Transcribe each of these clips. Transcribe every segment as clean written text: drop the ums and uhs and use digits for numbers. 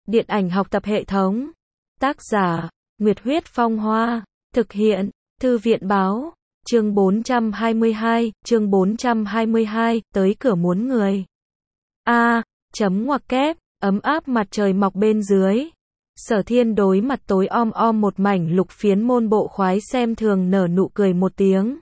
Điện ảnh học tập hệ thống. Tác giả, Nguyệt Huyết Phong Hoa. Thực hiện, Thư viện Báo. Chương 422, tới cửa muốn người. Chấm ngoặc kép, ấm áp mặt trời mọc bên dưới. Sở Thiên đối mặt tối om om một mảnh lục phiến môn bộ khoái xem thường nở nụ cười một tiếng.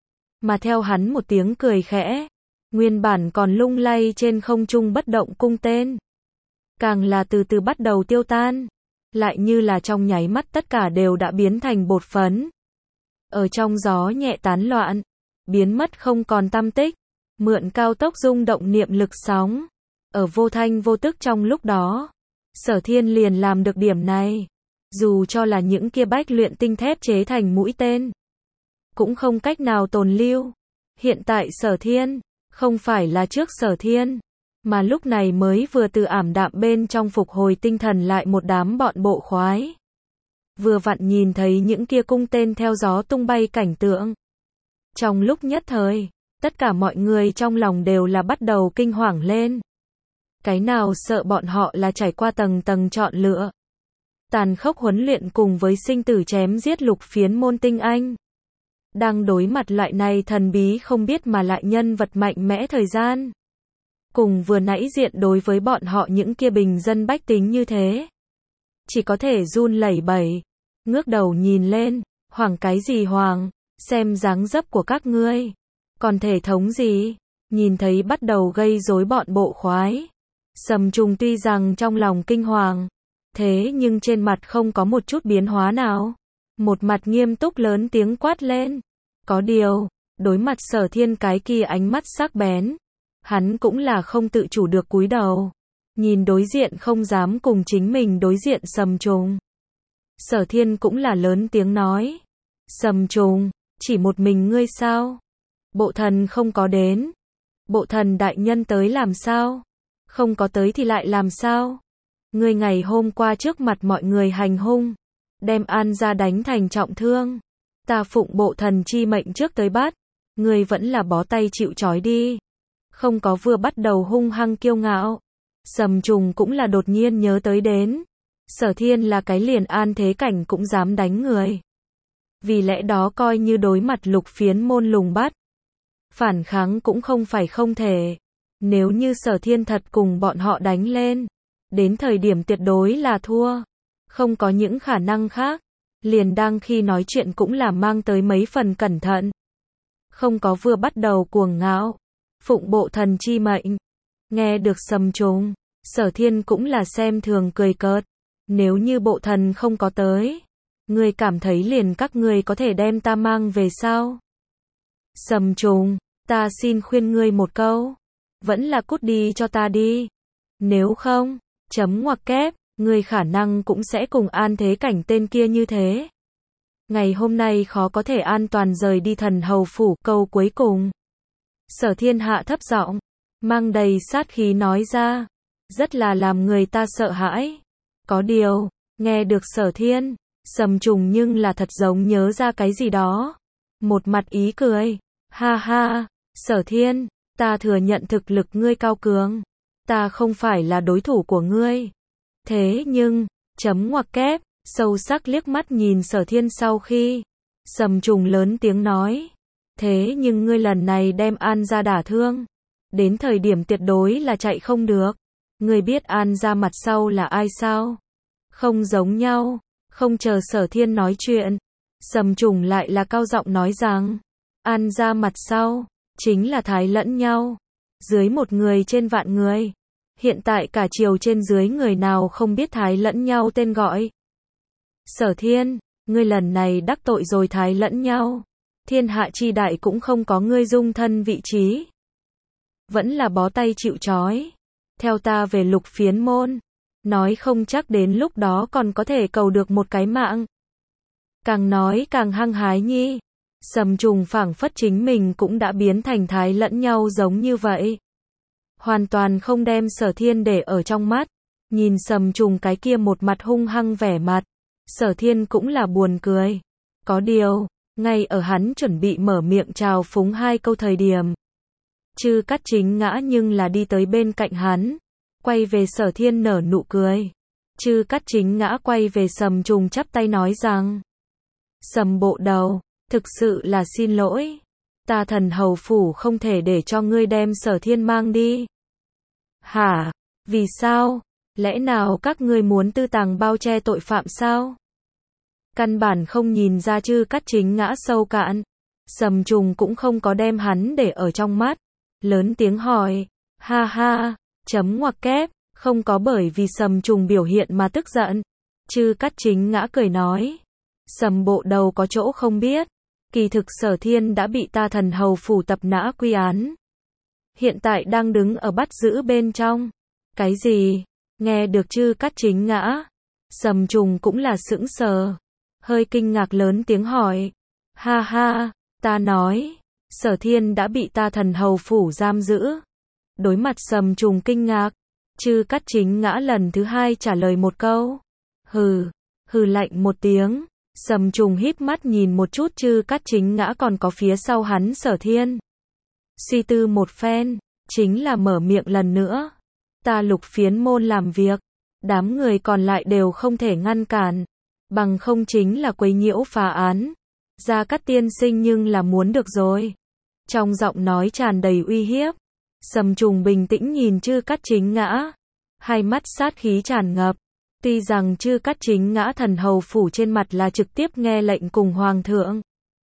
Mà theo hắn một tiếng cười khẽ, nguyên bản còn lung lay trên không trung bất động cung tên, càng là từ từ bắt đầu tiêu tan, lại như là trong nháy mắt tất cả đều đã biến thành bột phấn. Ở trong gió nhẹ tán loạn, biến mất không còn tăm tích, mượn cao tốc rung động niệm lực sóng. Ở vô thanh vô tức trong lúc đó, Sở Thiên liền làm được điểm này. Dù cho là những kia bách luyện tinh thép chế thành mũi tên, cũng không cách nào tồn lưu. Hiện tại Sở Thiên, không phải là trước Sở Thiên, mà lúc này mới vừa từ ảm đạm bên trong phục hồi tinh thần lại một đám bọn bộ khoái. Vừa vặn nhìn thấy những kia cung tên theo gió tung bay cảnh tượng. Trong lúc nhất thời, tất cả mọi người trong lòng đều là bắt đầu kinh hoàng lên. Cái nào sợ bọn họ là trải qua tầng tầng chọn lựa, tàn khốc huấn luyện cùng với sinh tử chém giết lục phiến môn tinh anh. Đang đối mặt loại này thần bí không biết mà lại nhân vật mạnh mẽ thời gian. Cùng vừa nãy diện đối với bọn họ những kia bình dân bách tính như thế. Chỉ có thể run lẩy bẩy, ngước đầu nhìn lên, hoàng cái gì hoàng, xem dáng dấp của các ngươi. Còn thể thống gì, nhìn thấy bắt đầu gây rối bọn bộ khoái. Sầm Trùng tuy rằng trong lòng kinh hoàng, thế nhưng trên mặt không có một chút biến hóa nào. Một mặt nghiêm túc lớn tiếng quát lên. Có điều, đối mặt Sở Thiên cái kia ánh mắt sắc bén, hắn cũng là không tự chủ được cúi đầu. Nhìn đối diện không dám cùng chính mình đối diện Sầm Trùng. Sở Thiên cũng là lớn tiếng nói. Sầm Trùng, chỉ một mình ngươi sao? Bộ thần không có đến. Bộ thần đại nhân tới làm sao? Không có tới thì lại làm sao? Ngươi ngày hôm qua trước mặt mọi người hành hung, đem An gia đánh thành trọng thương. Ta phụng bộ thần chi mệnh trước tới bắt, ngươi vẫn là bó tay chịu trói đi. Không có vừa bắt đầu hung hăng kiêu ngạo. Sầm Trùng cũng là đột nhiên nhớ tới đến. Sở Thiên là cái liền an thế cảnh cũng dám đánh người. Vì lẽ đó coi như đối mặt lục phiến môn lùng bắt, phản kháng cũng không phải không thể. Nếu như Sở Thiên thật cùng bọn họ đánh lên, đến thời điểm tuyệt đối là thua. Không có những khả năng khác. Liền đang khi nói chuyện cũng là mang tới mấy phần cẩn thận. Không có vừa bắt đầu cuồng ngạo. Phụng bộ thần chi mệnh. Nghe được Sầm Trùng, Sở Thiên cũng là xem thường cười cợt. Nếu như bộ thần không có tới, ngươi cảm thấy liền các ngươi có thể đem ta mang về sao? Sầm Trùng, ta xin khuyên ngươi một câu. Vẫn là cút đi cho ta đi. Nếu không, chấm ngoặc kép, ngươi khả năng cũng sẽ cùng an thế cảnh tên kia như thế. Ngày hôm nay khó có thể an toàn rời đi thần hầu phủ. Câu cuối cùng, Sở Thiên hạ thấp giọng, mang đầy sát khí nói ra, rất là làm người ta sợ hãi. Có điều, nghe được Sở Thiên, Sầm Trùng nhưng là thật giống nhớ ra cái gì đó. Một mặt ý cười, ha ha, Sở Thiên, ta thừa nhận thực lực ngươi cao cường. Ta không phải là đối thủ của ngươi. Thế nhưng, chấm ngoặc kép, sâu sắc liếc mắt nhìn Sở Thiên sau khi. Sầm Trùng lớn tiếng nói. Thế nhưng ngươi lần này đem An gia đả thương. Đến thời điểm tuyệt đối là chạy không được. Ngươi biết An gia mặt sau là ai sao? Không giống nhau. Không chờ Sở Thiên nói chuyện, Sầm Trùng lại là cao giọng nói rằng, An gia mặt sau, chính là thái lẫn nhau. Dưới một người trên vạn người. Hiện tại cả triều trên dưới người nào không biết thái lẫn nhau tên gọi. Sở Thiên, ngươi lần này đắc tội rồi thái lẫn nhau. Thiên hạ chi đại cũng không có ngươi dung thân vị trí. Vẫn là bó tay chịu trói. Theo ta về lục phiến môn. Nói không chắc đến lúc đó còn có thể cầu được một cái mạng. Càng nói càng hăng hái nhi. Sầm Trùng phảng phất chính mình cũng đã biến thành thái lẫn nhau giống như vậy. Hoàn toàn không đem Sở Thiên để ở trong mắt. Nhìn Sầm Trùng cái kia một mặt hung hăng vẻ mặt, Sở Thiên cũng là buồn cười. Có điều, ngay ở hắn chuẩn bị mở miệng chào phúng hai câu thời điểm, Chư Cát Chính ngã nhưng là đi tới bên cạnh hắn, quay về Sở Thiên nở nụ cười. Chư Cát Chính Ngã quay về Sầm Trùng chắp tay nói rằng: Sầm bộ đầu, thực sự là xin lỗi. Ta Thần Hầu Phủ không thể để cho ngươi đem Sở Thiên mang đi. Hả? Vì sao? Lẽ nào các ngươi muốn tư tàng bao che tội phạm sao? Căn bản không nhìn ra Chư Cát Chính Ngã sâu cạn. Sầm Trùng cũng không có đem hắn để ở trong mắt. Lớn tiếng hỏi: ha ha, chấm ngoặc kép, không có bởi vì Sầm Trùng biểu hiện mà tức giận. Chư Cát Chính Ngã cười nói: Sầm bộ đầu có chỗ không biết. Kỳ thực Sở Thiên đã bị ta Thần Hầu Phủ tập nã quy án. Hiện tại đang đứng ở bắt giữ bên trong. Cái gì? Nghe được Chư Cát Chính Ngã, Sầm Trùng cũng là sững sờ. Hơi kinh ngạc lớn tiếng hỏi: ha ha, ta nói, Sở Thiên đã bị ta Thần Hầu Phủ giam giữ. Đối mặt Sầm Trùng kinh ngạc, Chư Cát Chính Ngã lần thứ hai trả lời một câu: hừ, hừ lạnh một tiếng. Sầm Trùng híp mắt nhìn một chút Chư Cát Chính Ngã còn có phía sau hắn Sở Thiên. Suy tư một phen, chính là mở miệng lần nữa: ta Lục Phiến môn làm việc, đám người còn lại đều không thể ngăn cản, bằng không chính là quấy nhiễu phá án. Gia Cát tiên sinh nhưng là muốn được rồi. Trong giọng nói tràn đầy uy hiếp, Sầm Trùng bình tĩnh nhìn Chư Cát Chính Ngã, hai mắt sát khí tràn ngập. Tuy rằng Chư Cát Chính Ngã Thần Hầu Phủ trên mặt là trực tiếp nghe lệnh cùng Hoàng thượng,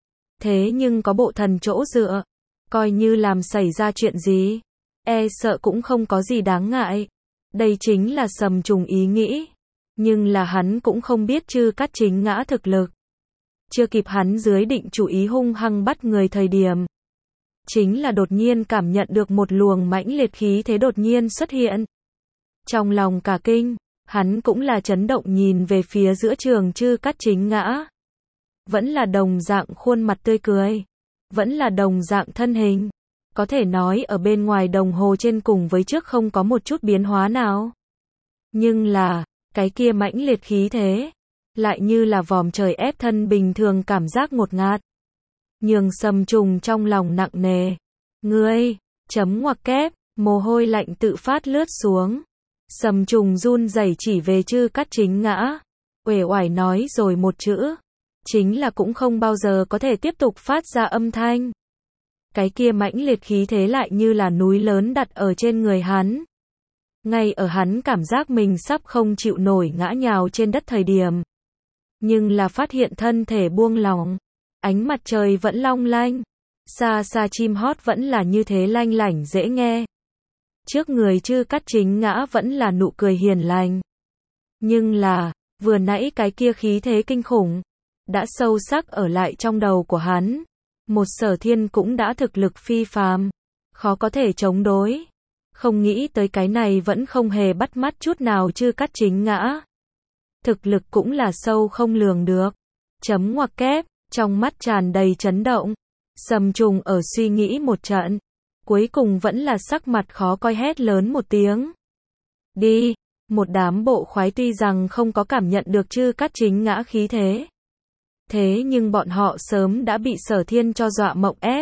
thế nhưng có bộ thần chỗ dựa, coi như làm xảy ra chuyện gì, e sợ cũng không có gì đáng ngại. Đây chính là Sầm Trùng ý nghĩ. Nhưng là hắn cũng không biết Chư Cát Chính Ngã thực lực. Chưa kịp hắn dưới định chủ ý hung hăng bắt người thời điểm, chính là đột nhiên cảm nhận được một luồng mãnh liệt khí thế đột nhiên xuất hiện. Trong lòng cả kinh, hắn cũng là chấn động nhìn về phía giữa trường Chư Cát Chính Ngã. Vẫn là đồng dạng khuôn mặt tươi cười, vẫn là đồng dạng thân hình. Có thể nói ở bên ngoài đồng hồ trên cùng với trước không có một chút biến hóa nào. Nhưng là, cái kia mãnh liệt khí thế, lại như là vòm trời ép thân bình thường cảm giác ngột ngạt. Nhường Sầm Trùng trong lòng nặng nề. Ngươi, chấm ngoặc kép, mồ hôi lạnh tự phát lướt xuống. Sầm Trùng run rẩy chỉ về Chư Cát Chính Ngã, uể oải nói rồi một chữ, chính là cũng không bao giờ có thể tiếp tục phát ra âm thanh. Cái kia mãnh liệt khí thế lại như là núi lớn đặt ở trên người hắn. Ngay ở hắn cảm giác mình sắp không chịu nổi ngã nhào trên đất thời điểm, nhưng là phát hiện thân thể buông lỏng, ánh mặt trời vẫn long lanh, xa xa chim hót vẫn là như thế lanh lảnh dễ nghe. Trước người Chư Cát Chính Ngã vẫn là nụ cười hiền lành. Nhưng là, vừa nãy cái kia khí thế kinh khủng, đã sâu sắc ở lại trong đầu của hắn. Một Sở Thiên cũng đã thực lực phi phàm, khó có thể chống đối. Không nghĩ tới cái này vẫn không hề bắt mắt chút nào Chư Cát Chính Ngã. Thực lực cũng là sâu không lường được. Chấm ngoặc kép, trong mắt tràn đầy chấn động. Sầm Trùng ở suy nghĩ một trận, cuối cùng vẫn là sắc mặt khó coi hét lớn một tiếng. Đi, một đám bộ khoái tuy rằng không có cảm nhận được Chư Cát Chính Ngã khí thế. Thế nhưng bọn họ sớm đã bị Sở Thiên cho dọa mộng ép.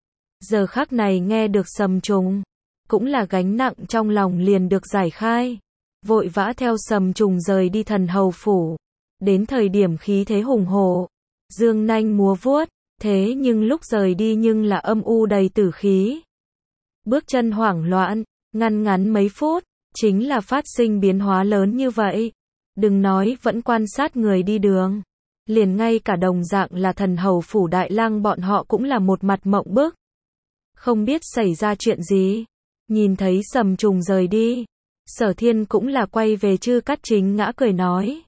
Giờ khắc này nghe được Sầm Trùng, cũng là gánh nặng trong lòng liền được giải khai. Vội vã theo Sầm Trùng rời đi Thần Hầu Phủ. Đến thời điểm khí thế hùng hổ, dương nanh múa vuốt, thế nhưng lúc rời đi nhưng là âm u đầy tử khí. Bước chân hoảng loạn, ngăn mấy phút, chính là phát sinh biến hóa lớn như vậy. Đừng nói vẫn quan sát người đi đường, liền ngay cả đồng dạng là Thần Hầu Phủ đại lang bọn họ cũng là một mặt mộng bức. Không biết xảy ra chuyện gì. Nhìn thấy Sầm Trùng rời đi, Sở Thiên cũng là quay về Chư Cát Chính Ngã cười nói: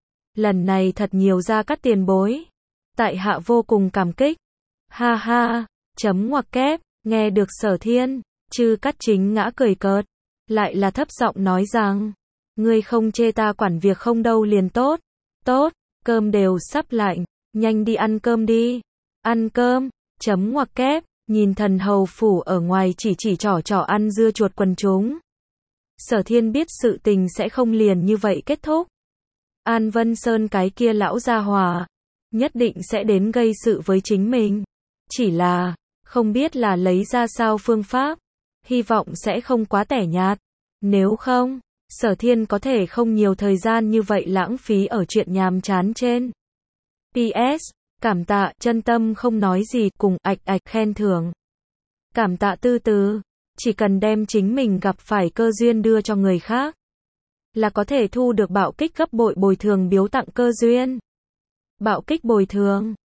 lần này thật nhiều Gia Cát tiền bối, tại hạ vô cùng cảm kích. Ha ha, chấm ngoặc kép, nghe được Sở Thiên, Chư Cát Chính Ngã cười cợt, lại là thấp giọng nói rằng: ngươi không chê ta quản việc không đâu liền tốt. Tốt, cơm đều sắp lạnh, nhanh đi ăn cơm đi. Ăn cơm, chấm ngoặc kép, nhìn Thần Hầu Phủ ở ngoài chỉ trỏ ăn dưa chuột quần chúng. Sở Thiên biết sự tình sẽ không liền như vậy kết thúc. An Vân Sơn cái kia lão gia hỏa, nhất định sẽ đến gây sự với chính mình. Chỉ là, không biết là lấy ra sao phương pháp, hy vọng sẽ không quá tẻ nhạt. Nếu không, Sở Thiên có thể không nhiều thời gian như vậy lãng phí ở chuyện nhàm chán trên. PS, cảm tạ, chân tâm không nói gì, cùng khen thưởng. Cảm tạ từ từ, chỉ cần đem chính mình gặp phải cơ duyên đưa cho người khác, là có thể thu được bạo kích gấp bội bồi thường biếu tặng cơ duyên. Bạo kích bồi thường.